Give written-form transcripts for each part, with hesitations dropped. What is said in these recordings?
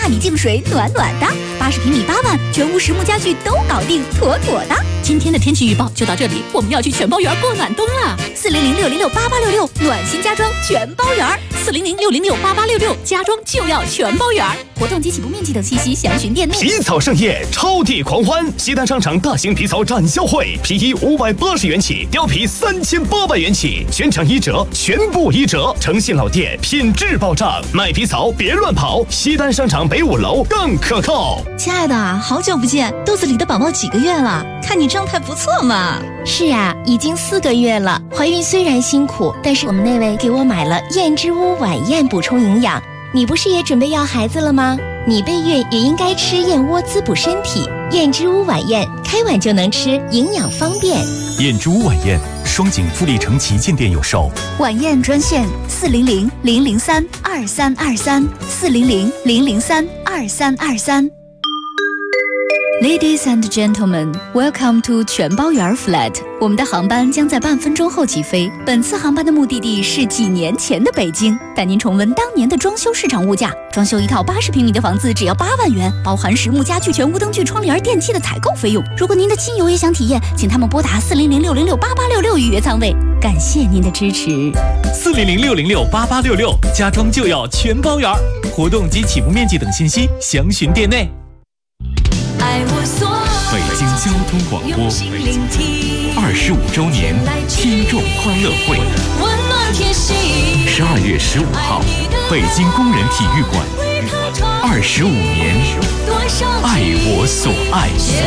纳米净水暖暖的，80平米8万，全屋实木家具都搞定，妥妥的。 今天的天气预报就到这里，我们要去全包园过暖冬了。 400-606-8866，暖心家装全包园。 400-606-8866，家装就要全包园。 活动及起步面积等信息详询店内。 皮草盛宴，超地狂欢！西单商场大型皮草展销会，皮衣580元起，貂皮3800元起，全场1折，全部1折。诚信老店，品质保障，买皮草别乱跑。西单商场北5楼更可靠。 亲爱的，好久不见，肚子里的宝宝几个月了？看你状态不错嘛。 是啊，已经4个月了。怀孕虽然辛苦，但是我们那位给我买了燕之屋晚宴补充营养。你不是也准备要孩子了吗？你备孕也应该吃燕窝滋补身体。燕之屋晚宴，开碗就能吃，营养方便。 燕之屋晚宴，双井富力城旗舰店有售。 晚宴专线400-003-2323，400-003-2323。Ladies and gentlemen, welcome to 全包园 Flat。我们的航班将在半分钟后起飞。本次航班的目的地是几年前的北京，带您重温当年的装修市场物价。装修一套80平米的房子只要8万元，包含实木家具、全屋灯具、窗帘、电器的采购费用。如果您的亲友也想体验，请他们拨打400-606-8866预约舱位。感谢您的支持。 400-606-8866，家装就要全包园。活动及起步面积等信息详询店内。北京交通广播25周年听众欢乐会，12月15号，北京工人体育馆，25年，爱我所爱。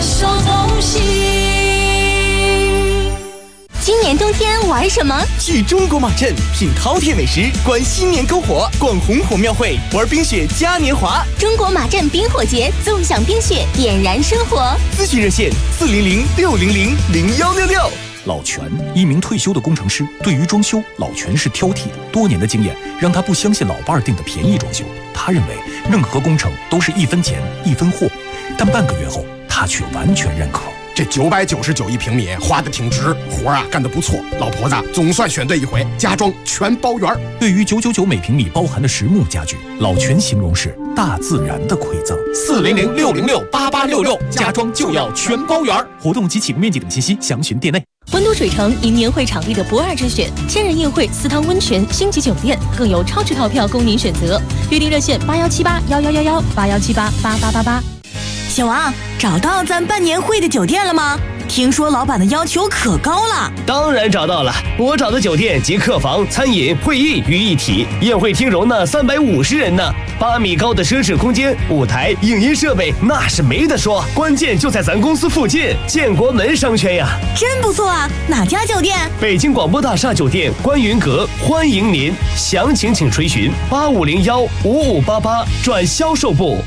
今年冬天玩什么？ 去中国马镇品饕餮美食，观新年篝火，逛红火庙会，玩冰雪嘉年华。 中国马镇冰火节，纵享冰雪，点燃生活。 咨询热线400-600-0166。 老全，一名退休的工程师，对于装修，老全是挑剔的。多年的经验让他不相信老伴儿订的便宜装修，他认为任何工程都是1分钱1分货。但半个月后，他却完全认可。 这999一平米花的挺值，活啊干得不错，老婆子总算选对一回，家装全包圆。 对于999每平米包含的实木家具，老全形容是大自然的馈赠。 400-606-8866，家装就要全包圆。 活动及起步面积等信息详询店内。 温都水城迎年会场地的不二之选，千人宴会、私汤温泉、星级酒店，更有超值套票供您选择。约定热线81781111，81788888。 小王，找到咱办年会的酒店了吗？听说老板的要求可高了。 当然找到了，我找的酒店集客房、餐饮、会议于一体，宴会厅容纳350人呢，8米高的奢侈空间，舞台、影音设备那是没得说，关键就在咱公司附近，建国门商圈呀。 真不错啊，哪家酒店？ 北京广播大厦酒店观云阁，欢迎您，详情请垂询8501-5588转销售部。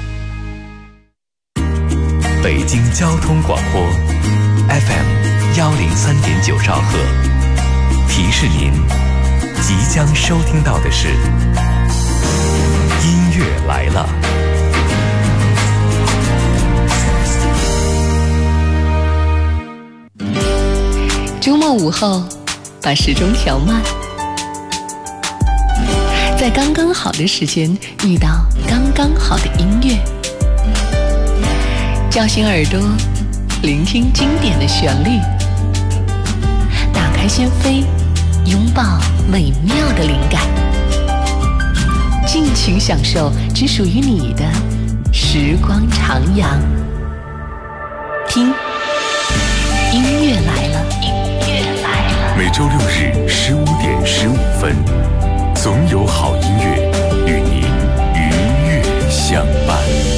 北京交通广播 FM103.9兆赫，提示您即将收听到的是音乐来了。 周末午后，把时钟调慢，在刚刚好的时间遇到刚刚好的音乐。叫醒耳朵，聆听经典的旋律，打开心扉，拥抱美妙的灵感，尽情享受只属于你的时光徜徉。听，音乐来了，音乐来了。 每周6日15点15分，总有好音乐与您愉悦相伴。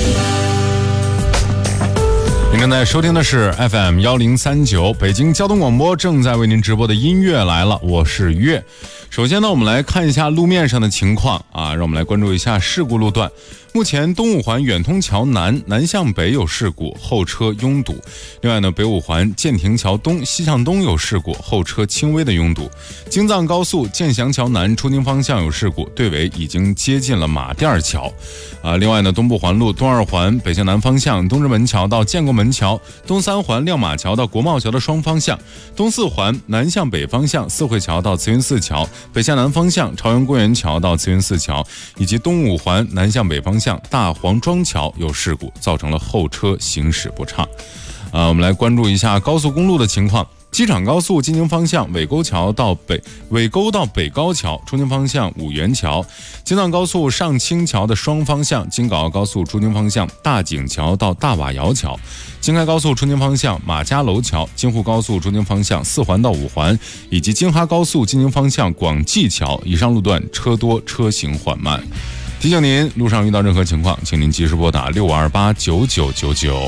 您正在收听的是 FM1039 北京交通广播正在为您直播的音乐来了，我是月。首先呢，我们来看一下路面上的情况啊，让我们来关注一下事故路段。目前东五环远通桥南向北有事故，后车拥堵。另外呢，北五环建亭桥东西向东有事故，后车轻微的拥堵。京藏高速建祥桥南出京方向有事故，队尾已经接近了马甸桥。另外呢，东部环路东二环北向南方向东直门桥到建国门桥，东三环亮马桥到国贸桥的双方向，东四环南向北方向四惠桥到慈云寺桥，北向南方向朝阳公园桥到慈云寺桥，以及东五环南向北方向向大黄庄桥有事故，造成了后车行驶不畅。我们来关注一下高速公路的情况。机场高速京津方向尾沟到北高桥，出京方向五原桥；京藏高速上清桥的双方向，京港澳高速出京方向大井桥到大瓦窑桥；京开高速出京方向马家楼桥；京沪高速出京方向四环到五环，以及京哈高速进京方向广济桥，以上路段车多，车行缓慢。提醒您，路上遇到任何情况，请您及时拨打65289999。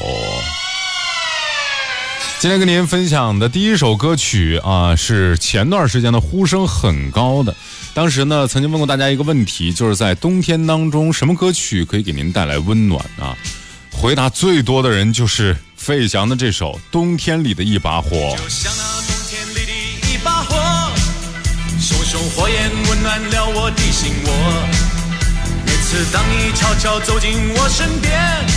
今天跟您分享的第一首歌曲是前段时间的呼声很高的。当时呢，曾经问过大家一个问题，就是在冬天当中，什么歌曲可以给您带来温暖啊？回答最多的人就是费翔的这首《冬天里的一把火》。 就像那冬天里的一把火，熊熊火焰温暖了我的心窝。每次当你悄悄走进我身边，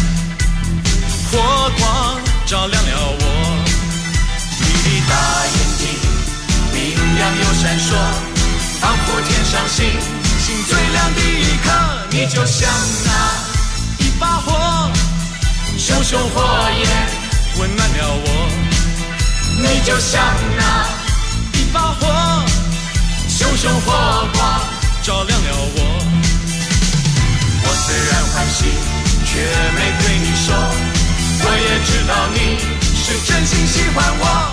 火光照亮了我。你的大眼睛明亮又闪烁，仿佛天上星星最亮的一颗。你就像那一把火，熊熊火焰温暖了我。你就像那一把火，熊熊火光照亮了我。我虽然欢喜，却没对你说，我也知道你是真心喜欢我。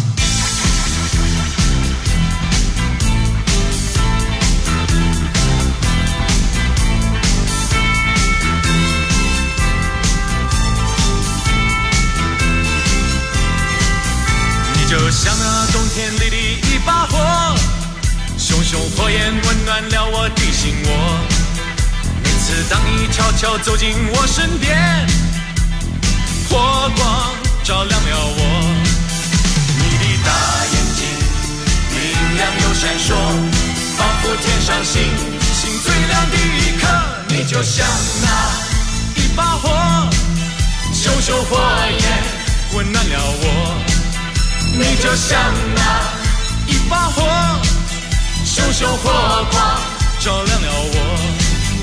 你就像那冬天里的一把火，熊熊火焰温暖了我的心窝。每次当你悄悄走进我身边，火光照亮了我。你的大眼睛明亮又闪烁，仿佛天上星星最亮的一颗。你就像那一把火，熊熊火焰温暖了我。你就像那一把火，熊熊火光照亮了我。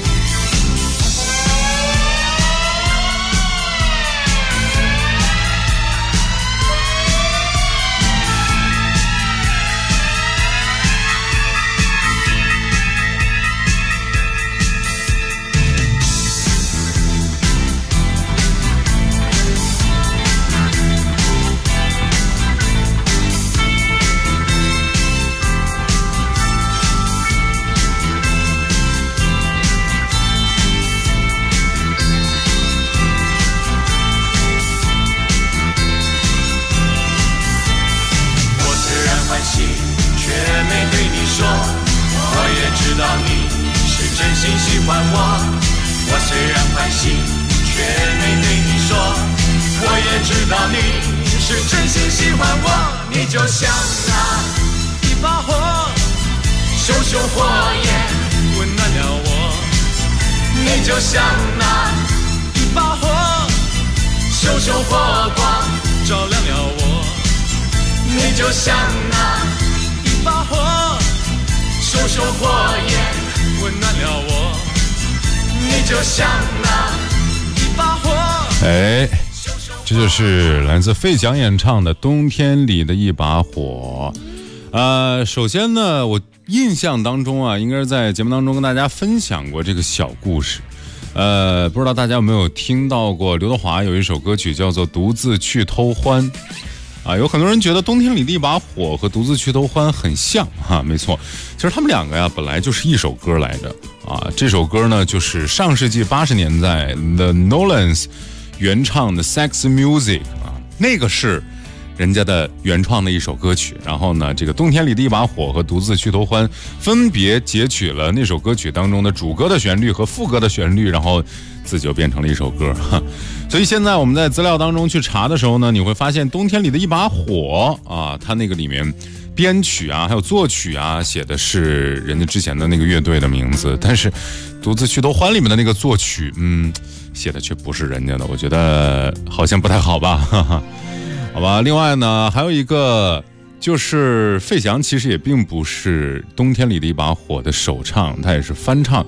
这就是来自费翔演唱的《冬天里的一把火》。首先呢，我印象当中应该是在节目当中跟大家分享过这个小故事。不知道大家有没有听到过刘德华有一首歌曲叫做《独自去偷欢》有很多人觉得《冬天里的一把火》和《独自去偷欢》很像没错，其实他们两个本来就是一首歌来着这首歌呢就是上世纪80年代 The Nolans 原唱的 Sex Music 那个是人家的原创的一首歌曲。然后呢，这个冬天里的一把火和独自去偷欢分别截取了那首歌曲当中的主歌的旋律和副歌的旋律，然后自己就变成了一首歌所以现在我们在资料当中去查的时候呢，你会发现冬天里的一把火它那个里面编曲还有作曲写的是人家之前的那个乐队的名字，但是独自去偷欢里面的那个作曲写的却不是人家的，我觉得好像不太好吧好吧。另外呢，还有一个就是费翔其实也并不是冬天里的一把火的首唱，他也是翻唱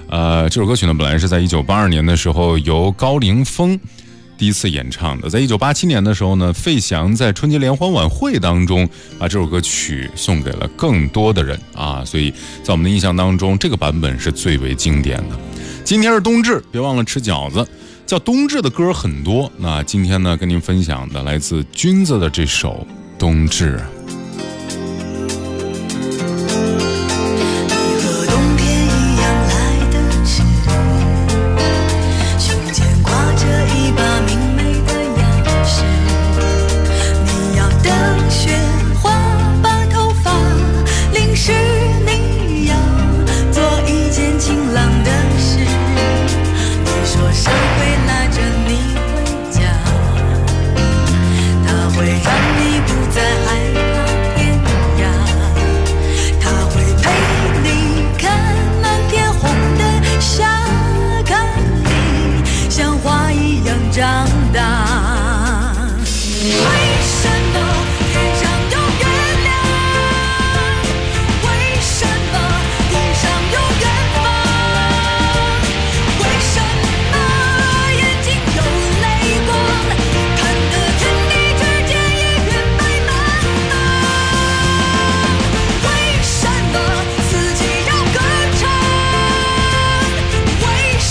这首歌曲呢，本来是在1982年的时候由高凌风第一次演唱的。在1987年的时候呢，费翔在春节联欢晚会当中把这首歌曲送给了更多的人啊，所以在我们的印象当中，这个版本是最为经典的。今天是冬至，别忘了吃饺子。叫冬至的歌很多，那今天呢，跟您分享的来自君子的这首《冬至》。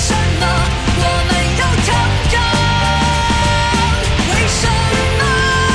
为什么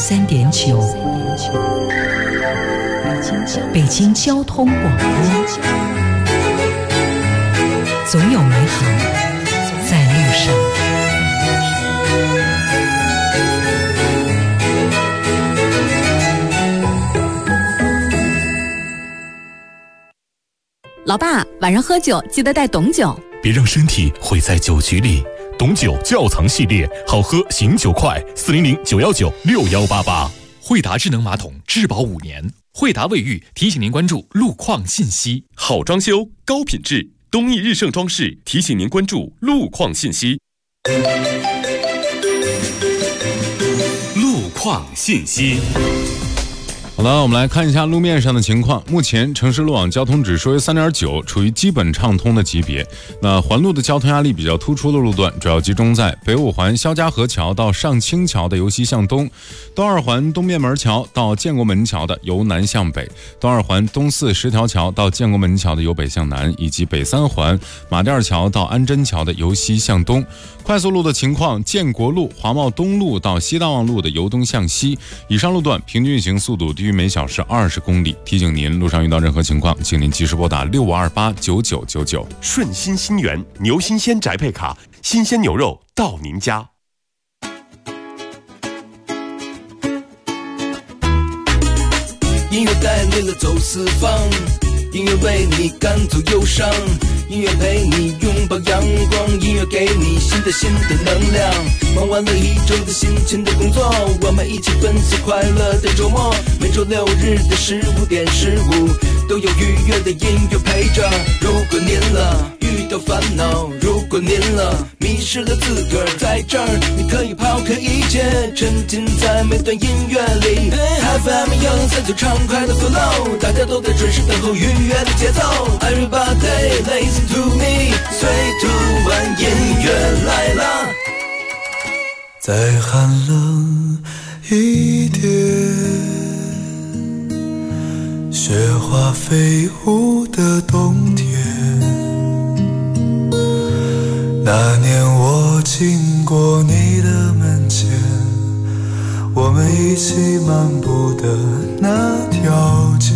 93.9，北京交通广播，总有美好在路上。 老爸，晚上喝酒记得带董酒， 别让身体毁在酒局里。董酒窖藏系列，好喝醒酒快，400-919-6188。 惠达智能马桶质保5年。惠达卫浴提醒您关注路况信息。 好装修，高品质，东益日盛装饰提醒您关注路况信息。路况信息。 好了，我们来看一下路面上的情况。目前城市路网交通指数为3.9，处于基本畅通的级别。那环路的交通压力比较突出的路段，主要集中在北五环肖家河桥到上清桥的由西向东，东二环东便门桥到建国门桥的由南向北，东二环东四十条桥到建国门桥的由北向南，以及北三环马甸桥到安贞桥的由西向东。快速路的情况，建国路华贸东路到西大望路的由东向西，以上路段平均运行速度低于每小时20公里。提醒您，路上遇到任何情况，请您及时拨打65289999。 顺心新源牛新鲜宅配卡，新鲜牛肉到您家。 音乐带领了走四方，音乐为你赶走忧伤，音乐陪你拥抱阳光，音乐给你新的能量。忙完了一周的辛勤的工作，我们一起分享快乐的周末。每周6日的15点15，都有愉悦的音乐陪着。如果您遇到烦恼，如果您迷失了自个儿，在这儿你可以抛开一切，沉浸在每段音乐里。FM 103就畅快的 flow， 大家都在准时等候愉悦的节奏。Everybody listen to me， 最突然音乐来了。 再寒冷一点，雪花飞舞的冬天。那年我经过你的门前，我们一起漫步的那条街。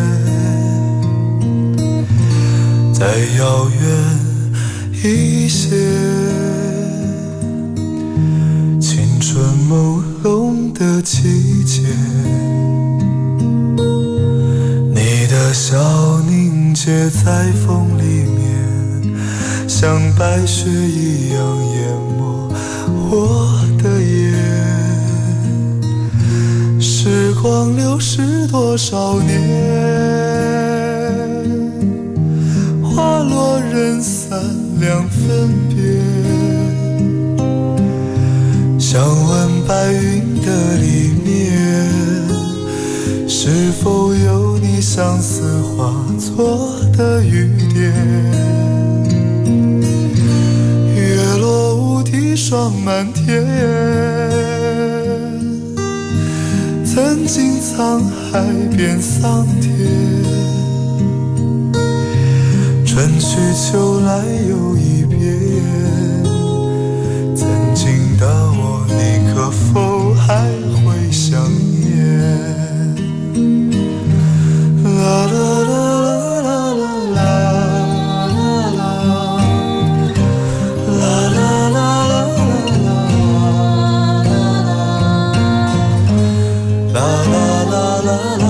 再遥远一些，青春朦胧的季节，你的笑凝结在风里面，像白雪一样淹没我的眼。时光流逝多少年，花落人散两分别。想问白云的里面，是否有你相思化作的雨点？月落乌啼霜满天，曾经沧海变桑田，春去秋来又一遍。曾经的我，你可否还会想念？啦啦啦啦啦啦啦啦啦啦啦啦啦啦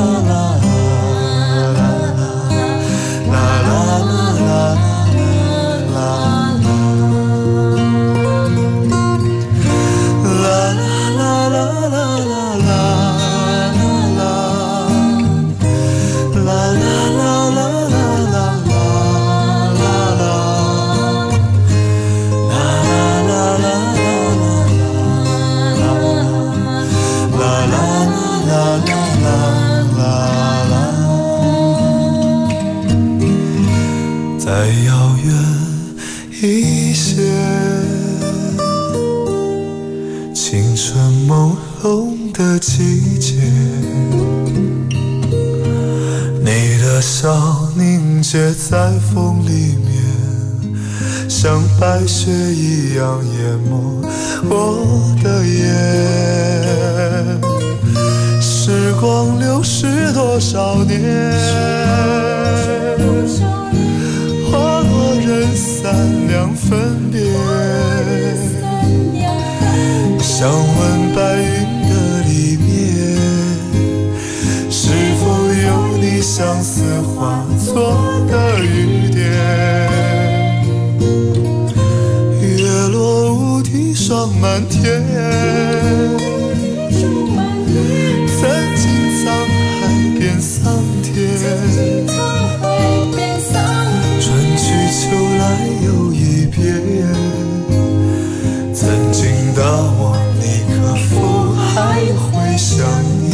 再遥远一些，青春朦胧的季节，你的笑凝结在风里面，像白雪一样淹没我的眼。 时光流逝多少年，花落人散两分别。想问白云的里面，是否有你相思化作的雨点？月落乌啼霜满天，曾经沧海变桑田，春去秋来又一遍。曾经的我，你可否还会想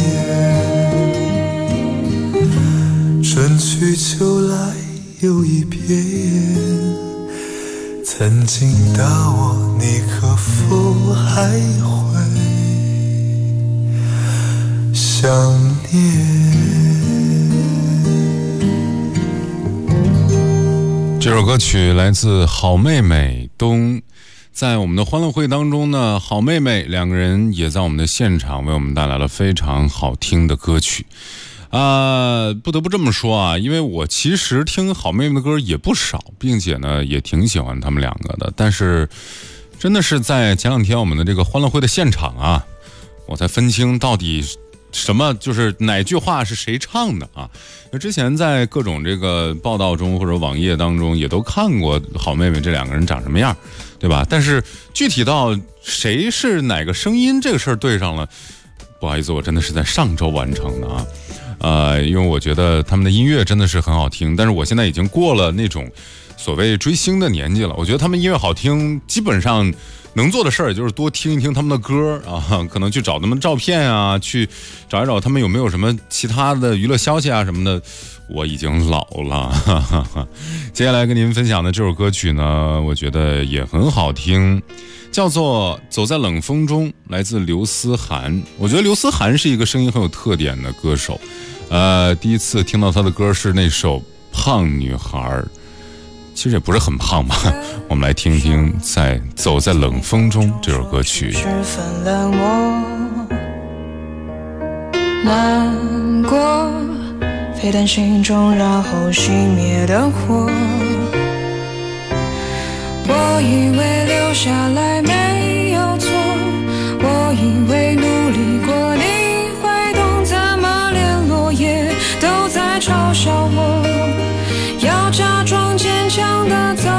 念？春去秋来又一遍。曾经的我，你可否还会想念？ 这首歌曲来自好妹妹东。在我们的欢乐会当中呢，好妹妹两个人也在我们的现场为我们带来了非常好听的歌曲。不得不这么说啊，因为我其实听好妹妹的歌也不少，并且呢也挺喜欢他们两个的，但是真的是在前两天我们的这个欢乐会的现场啊，我才分清到底什么就是哪句话是谁唱的啊。那之前在各种这个报道中或者网页当中也都看过好妹妹这两个人长什么样，对吧？但是具体到谁是哪个声音这个事儿对上了，不好意思，我真的是在上周完成的啊。因为我觉得他们的音乐真的是很好听，但是我现在已经过了那种所谓追星的年纪了。我觉得他们音乐好听，基本上能做的事儿也就是多听一听他们的歌啊，可能去找他们的照片啊，去找一找他们有没有什么其他的娱乐消息啊什么的。我已经老了。接下来跟您分享的这首歌曲呢，我觉得也很好听，叫做《走在冷风中》，来自刘思涵。我觉得刘思涵是一个声音很有特点的歌手。第一次听到他的歌是那首《胖女孩》，其实也不是很胖吧。我们来听一听在《走在冷风中》这首歌曲。 十分冷漠，难过飞到心中，然后熄灭的火。我以为留下来没有错，我以为努力过你会懂，怎么连落叶都在嘲笑我，要假装坚强的走。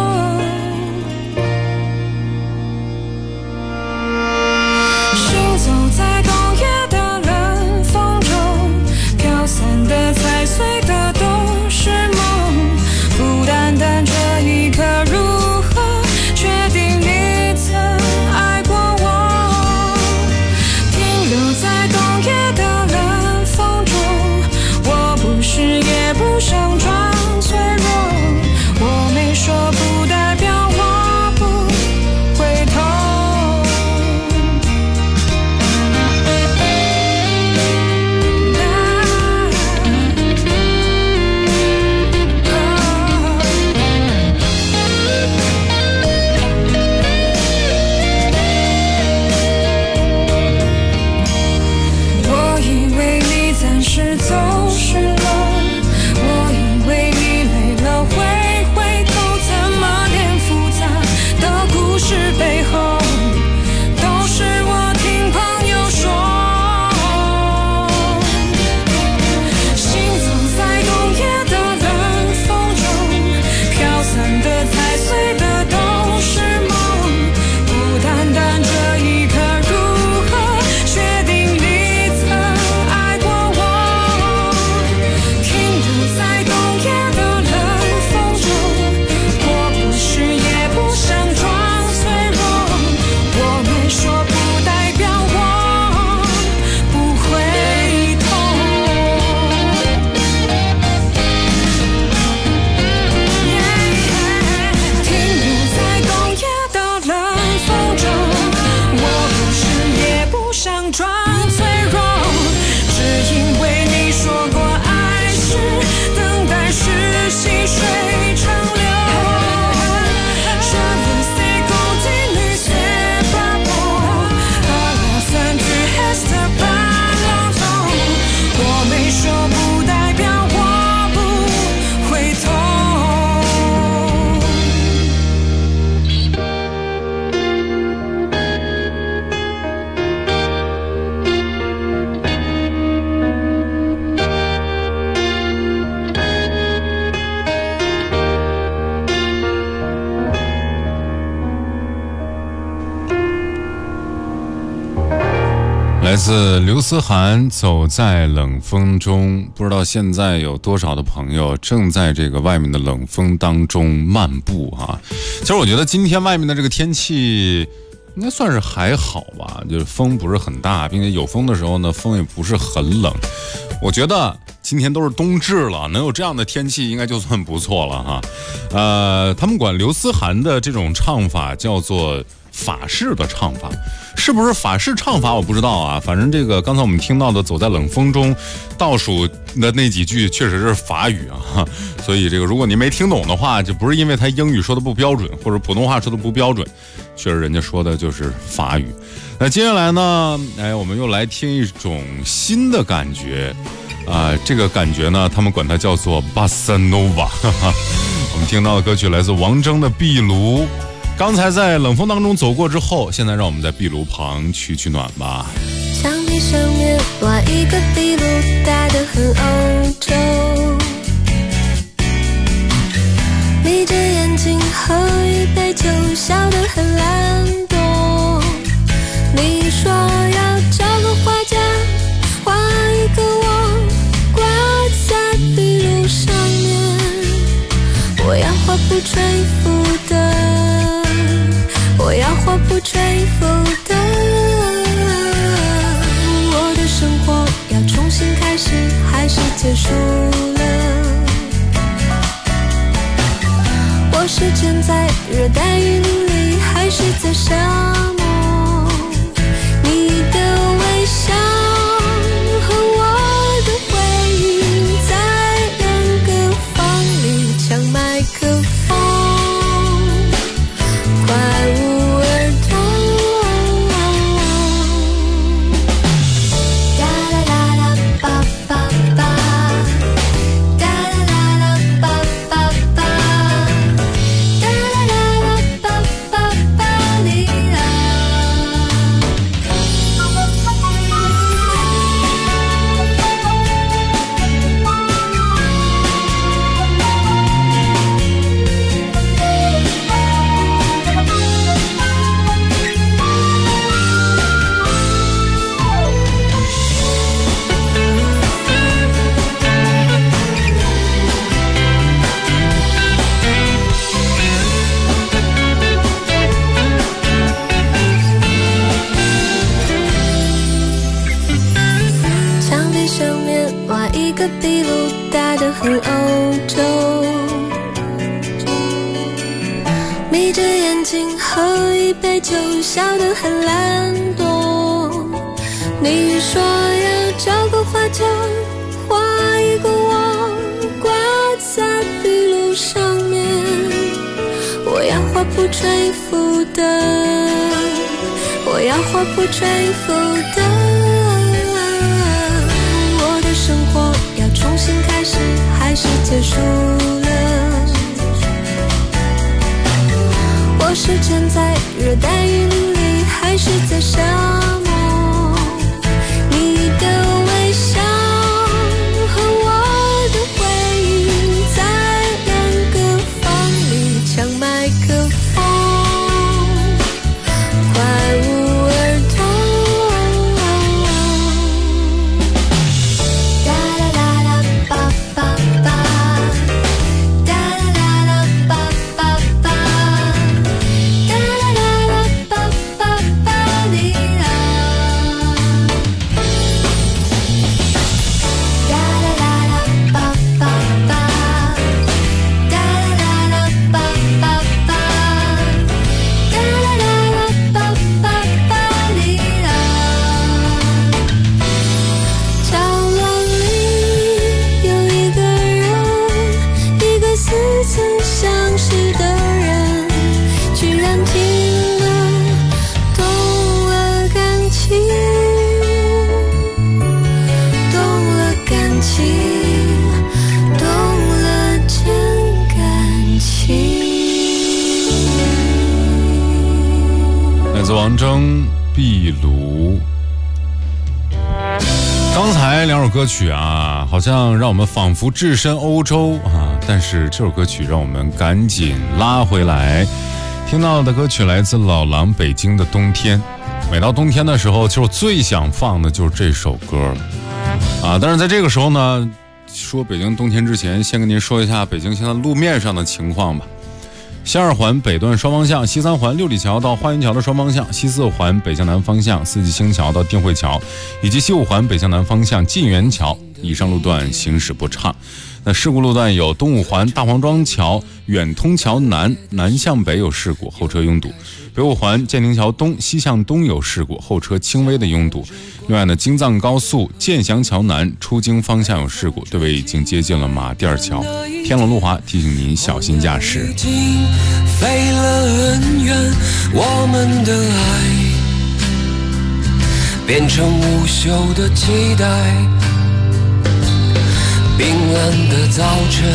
行走在冬夜的冷风中，飘散的踩碎的都是梦，孤单单这一刻如何确定你曾爱过我？停留在冬夜的冷风中，我不是也不想装脆弱，我没说来自刘思涵，走在冷风中。不知道现在有多少的朋友正在这个外面的冷风当中漫步啊。其实我觉得今天外面的这个天气应该算是还好吧，就是风不是很大，并且有风的时候呢，风也不是很冷。我觉得今天都是冬至了，能有这样的天气应该就算不错了哈。他们管刘思涵的这种唱法叫做法式的唱法，是不是法式唱法我不知道啊。反正这个刚才我们听到的走在冷风中倒数的那几句确实是法语啊，所以这个如果您没听懂的话，就不是因为他英语说的不标准或者普通话说的不标准，确实人家说的就是法语。那接下来呢，我们又来听一种新的感觉这个感觉呢，他们管它叫做巴萨诺瓦。我们听到的歌曲来自王铮的《壁炉》。刚才在冷风当中走过之后，现在让我们在壁炉旁取取暖吧。 墙壁上面挖一个壁炉，大得很欧洲。眯着眼睛喝一杯酒，笑得很懒惰。你说要找个画家，画一个我挂在壁炉上面。我要画不吹拂的，我要画不吹拂的。我的生活要重新开始，还是结束了？我是站在热带雨林里，还是在沙漠？你的微笑和我的回忆在两个房里抢麦克风，快无儿童。哒啦啦啦吧吧吧，哒啦啦啦吧吧吧，哒啦啦啦吧吧吧哩啦。墙壁上面挖一个壁炉，大得很欧洲。眯着眼睛喝一杯酒，笑得很懒惰。你说要找个画家，画一个我挂在壁炉上面。我要画不吹拂的，我要画不吹拂的。我的生活要重新开始，还是结束了？我是站在热带雨林里，还是在沙漠？你的微笑和我的回忆在两个房里抢麦克风，快无儿童。哒啦啦啦吧吧吧，哒啦啦啦吧吧吧，哒啦啦啦吧吧吧哩啦。哒啦啦啦吧吧吧，哒啦啦啦吧吧吧，哒啦啦啦吧吧吧哩啦。角落里有一个人，一个似曾相识的人，居然听了动了感情，动了感情，动了真感情。 来自王铮壁炉。刚才两首歌曲啊，好像让我们仿佛置身欧洲啊，但是这首歌曲让我们赶紧拉回来。听到的歌曲来自老狼《北京的冬天》。 每到冬天的时候，就最想放的就是这首歌啊。但是在这个时候呢，说北京冬天之前，先跟您说一下北京现在路面上的情况吧。西二环北段双方向，西三环六里桥到花园桥的双方向，西四环北向南方向四季青桥到定慧桥，以及西五环北向南方向晋源桥以上路段行驶不畅。那事故路段有东五环大黄庄桥远通桥南向北有事故，后车拥堵；北五环建宁桥东西向东有事故，后车轻微的拥堵。另外呢，京藏高速建祥桥南出京方向有事故，队尾已经接近了马甸桥。天龙路滑提醒您小心驾驶。 飞了很远，我们的爱变成无休的期待。冰冷的早晨，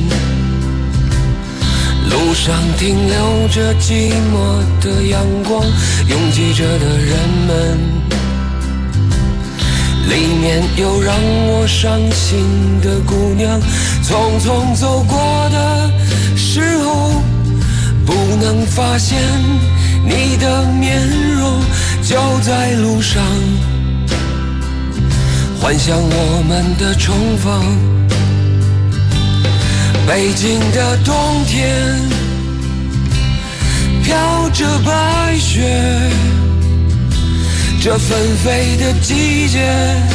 路上停留着寂寞的阳光，拥挤着的人们，里面有让我伤心的姑娘。匆匆走过的时候，不能发现你的面容，就在路上幻想我们的重逢。北京的冬天飘着白雪，这纷飞的季节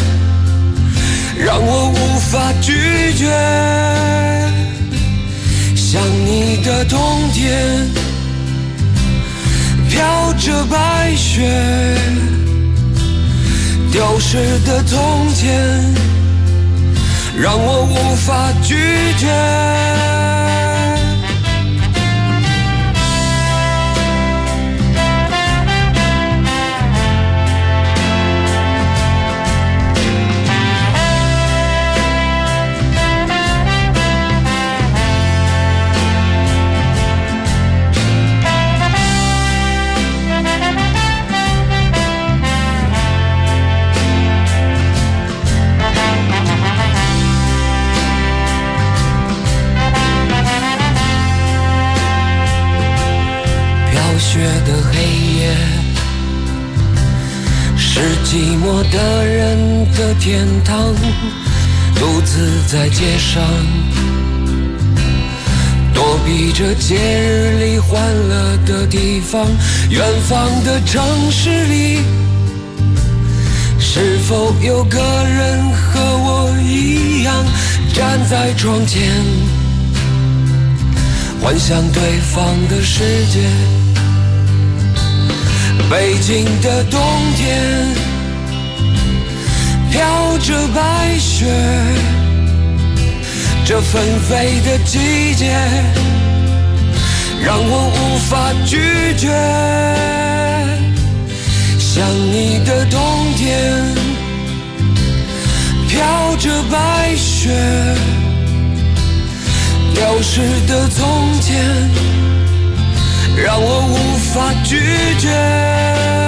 让我无法拒绝。想你的冬天飘着白雪，丢失的从前让我无法拒绝。雪的黑夜是寂寞的人的天堂，独自在街上躲避着节日里欢乐的地方。远方的城市里，是否有个人和我一样站在窗前，幻想对方的世界。北京的冬天飘着白雪，这纷飞的季节让我无法拒绝。想你的冬天飘着白雪，丢失的从前让我无法拒绝。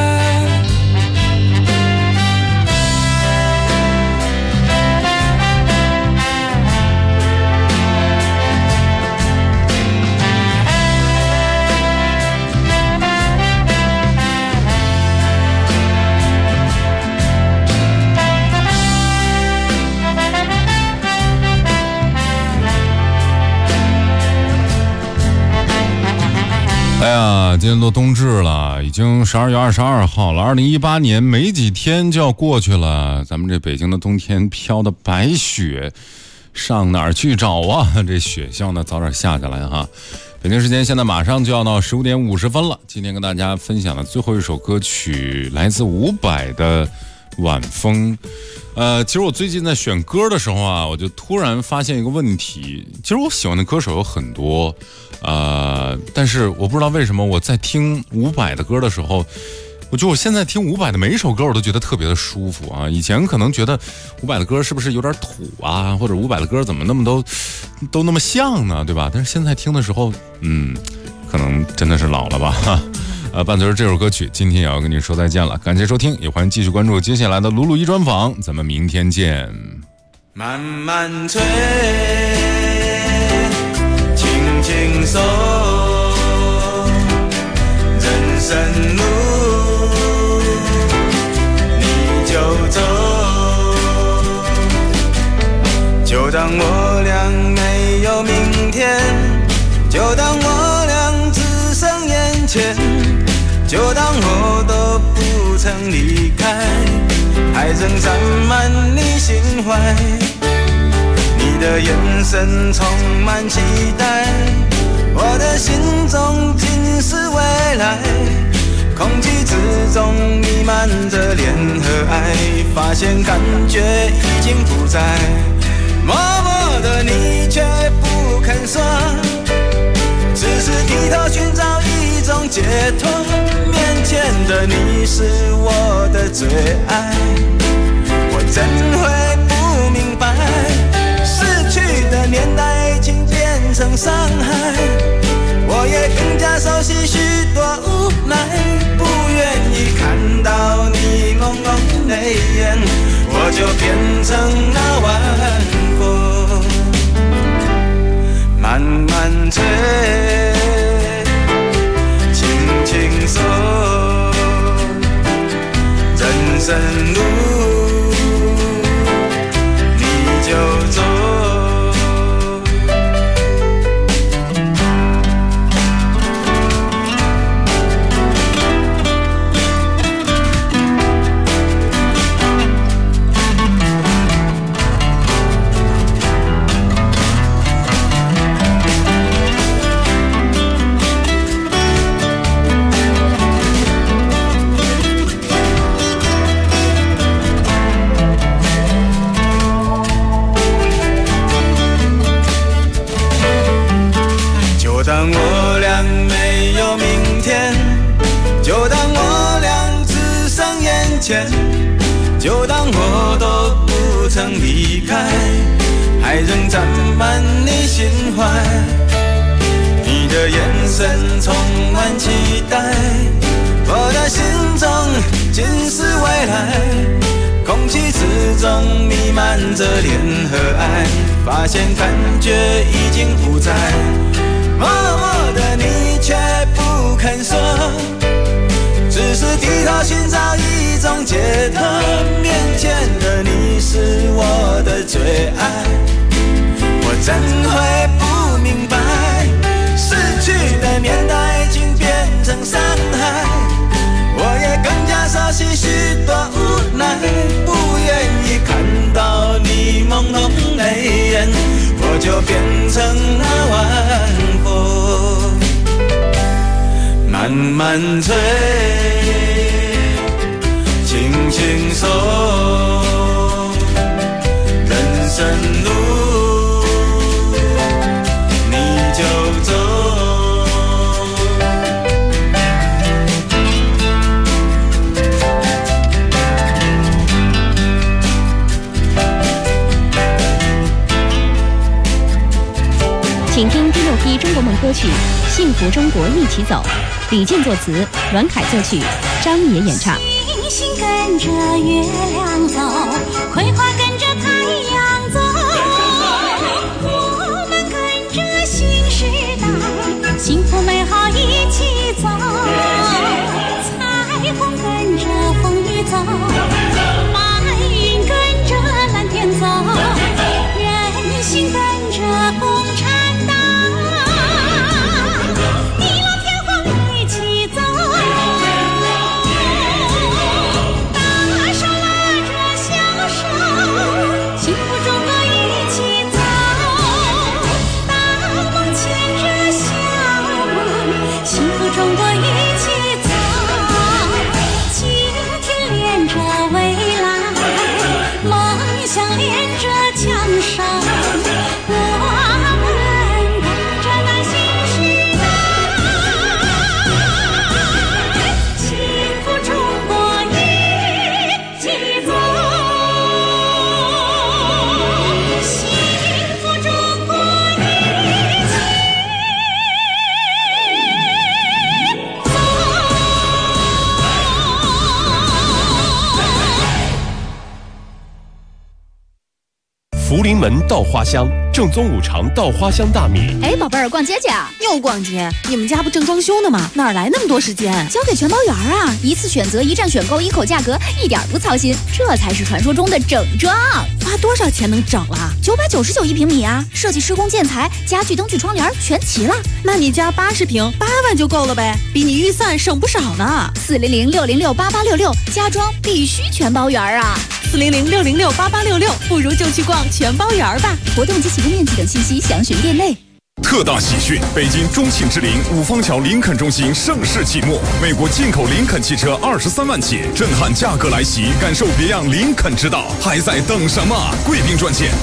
哎呀，今天都冬至了，已经12月22号了，2018年没几天就要过去了。咱们这北京的冬天飘的白雪，上哪儿去找啊？这雪希望呢早点下下来哈。北京时间现在马上就要到15点50分了。今天跟大家分享的最后一首歌曲来自伍佰的《晚风》。其实我最近在选歌的时候啊，我就突然发现一个问题。其实我喜欢的歌手有很多，但是我不知道为什么我在听伍佰的歌的时候，我觉得我现在听伍佰的每一首歌我都觉得特别的舒服啊。以前可能觉得伍佰的歌是不是有点土啊，或者伍佰的歌怎么那么都那么像呢，对吧？但是现在听的时候，可能真的是老了吧。伴随着这首歌曲，今天也要跟你说再见了。感谢收听，也欢迎继续关注接下来的鲁鲁一专访，咱们明天见。 慢慢吹，轻轻松，人生路就当我都不曾离开，还仍占满你心怀。你的眼神充满期待，我的心中尽是未来。空气之中弥漫着恋和爱，发现感觉已经不在，默默的你却不肯说，只是低头寻找一种解脱。面前的你是我的最爱，我怎会不明白，逝去的年代已经变成伤害，我也更加熟悉许多无奈，不愿意看到你朦胧泪眼，我就变成那晚风，慢慢吹，轻轻送，人生路你就走。当我俩没有明天，就当我俩只剩眼前，就当我都不曾离开，还仍占满你心怀。你的眼神充满期待，我的心中尽是未来。空气之中弥漫着恋和爱，发现感觉已经不在。默默的你却不肯说，只是低头寻找一种解脱。面前的你是我的最爱，我怎会不明白，逝去的年代已经变成伤害，我也更加熟悉许多无奈，不愿意看到你朦胧泪眼，我就变成那晚风，慢慢吹，轻轻送，人生路你就走。 请听第6批中国梦歌曲《幸福中国一起走》，李健作词，阮凯作曲，张也演唱。 星星跟着月亮走，葵花跟着太阳走，我们跟着新时代，幸福美好一起走。彩虹跟着风雨走，白云跟着蓝天走，人心跟着共产党，地老天荒一起走，大手拉着小手，幸福中国一起走，大梦牵着小梦，幸福中国一起走，今天连着未来，梦想连着江山， 门稻花香，正宗五常稻花香大米。 哎，宝贝儿，逛街去啊？ 又逛街？你们家不正装修呢吗？哪来那么多时间？ 交给全包园啊！一次选择，一站选购，一口价格，一点不操心，这才是传说中的整装。 花多少钱能整了 ？999一平米啊！设计、施工、建材、家具、灯具、窗帘全齐了。 那你家80平，8万就够了呗，比你预算省不少呢。 400-606-8866，家装必须全包园啊 ！400-606-8866，不如就去逛全包园吧。 活动及起步面积等信息详询店内。 特大喜讯！北京中庆之林五方桥林肯中心盛世启幕，美国进口林肯汽车23万起，震撼价格来袭，感受别样林肯之道，还在等什么？贵宾专线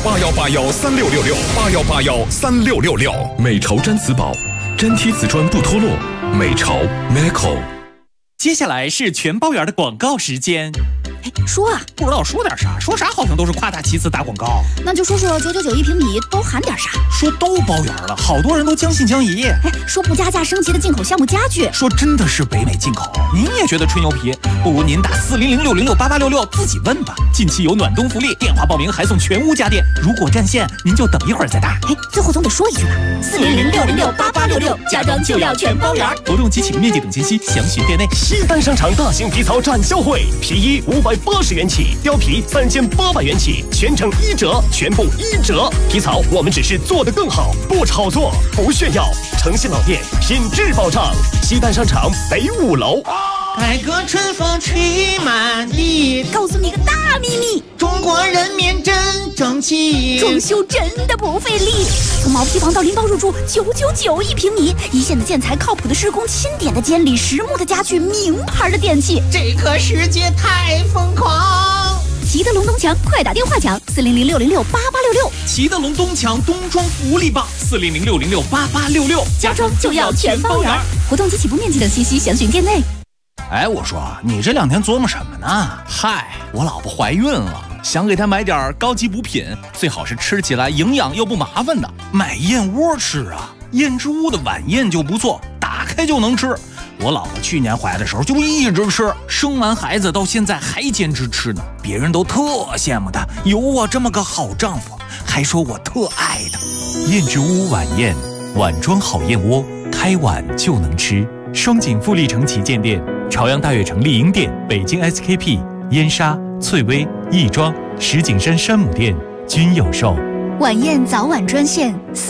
81813666，81813666。 美潮毡瓷宝，粘贴瓷砖不脱落。美潮 Meco。 接下来是全包园的广告时间。 说啊， 不知道说点啥，说啥好像都是夸大其词打广告。 那就说说999一平米都含点啥？ 说都包圆了，好多人都将信将疑。 说不加价升级的进口项目家具， 说真的是北美进口。您也觉得吹牛皮？不如您打400-606-8866自己问吧。近期有暖冬福利，电话报名还送全屋家电。如果占线，您就等一会儿再打。 最后总得说一句吧，400-606-8866，家装就要全包圆。 活动及起步面积等信息详询店内。 西单商场大型皮草展销会，皮衣580元起，貂皮3800元起，全程1折，全部1折。皮草我们只是做得更好，不炒作，不炫耀，诚信老店，品质保障。西单商场北5楼。 改革春风吹满地， 告诉你个大秘密， 中国人民真争气， 装修真的不费力。从毛坯房到拎包入住，999一平米，一线的建材，靠谱的施工，钦点的监理，实木的家具，名牌的电器， 这个世界太疯狂。 齐德龙东墙，快打电话抢400-606-8866。 齐德龙东墙冬装福利棒，400-606-8866， 家装就要全包圆。活动及起步面积等信息详询店内。 哎，我说你这2天琢磨什么呢？嗨，我老婆怀孕了，想给她买点高级补品，最好是吃起来营养又不麻烦的。买燕窝吃啊，燕之屋的晚宴就不错，打开就能吃。我老婆去年怀的时候就一直吃，生完孩子到现在还坚持吃呢，别人都特羡慕她有我这么个好丈夫，还说我特爱她。燕之屋晚宴，碗装好燕窝，开碗就能吃。双井富力城旗舰店、朝阳大悦城丽婴店、北京 SKP、燕莎、翠微、亦庄、石景山山姆店均有售。 晚宴早晚专线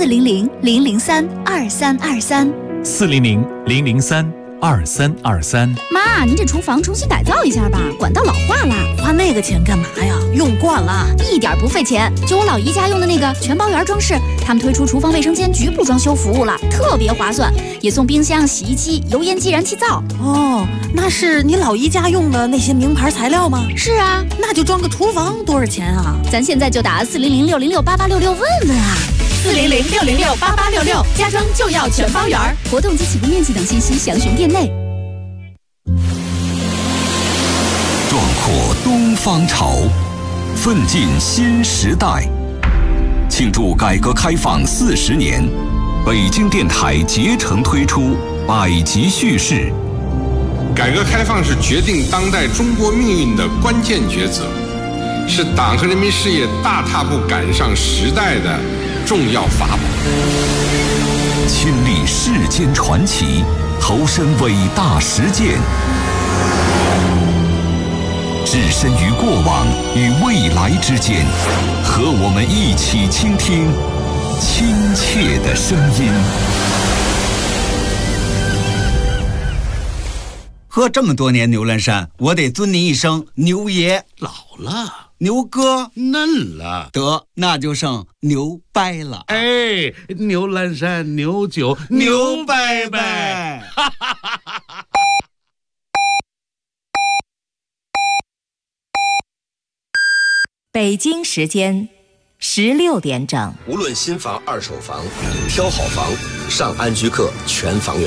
400-003-2323。 400-003-2323。 妈，您这厨房重新改造一下吧，管道老化了， 花那个钱干嘛呀？用惯了， 一点不费钱。就我老姨家用的那个全包园装饰，他们推出厨房卫生间局部装修服务了，特别划算，也送冰箱、洗衣机、油烟机、燃气灶。 哦，那是你老姨家用的那些名牌材料吗？ 是啊， 那就装个厨房多少钱啊？ 咱现在就打400-606-8866问问啊。 400-606-8866， 家装就要全包圆。活动及起步面积等信息详询店内。 壮阔东方潮，奋进新时代。庆祝改革开放40年，北京电台竭诚推出百集叙事。 改革开放是决定当代中国命运的关键抉择，是党和人民事业大踏步赶上时代的重要法宝。 亲历世间传奇，投身伟大实践，置身于过往与未来之间，和我们一起倾听亲切的声音。 喝这么多年牛栏山，我得尊您一声牛爷。 老了， 牛哥嫩了， 得那就剩牛掰了。 哎，牛栏山牛酒牛掰掰。 北京时间16点整。 无论新房、二手房，挑好房，上安居客全房源。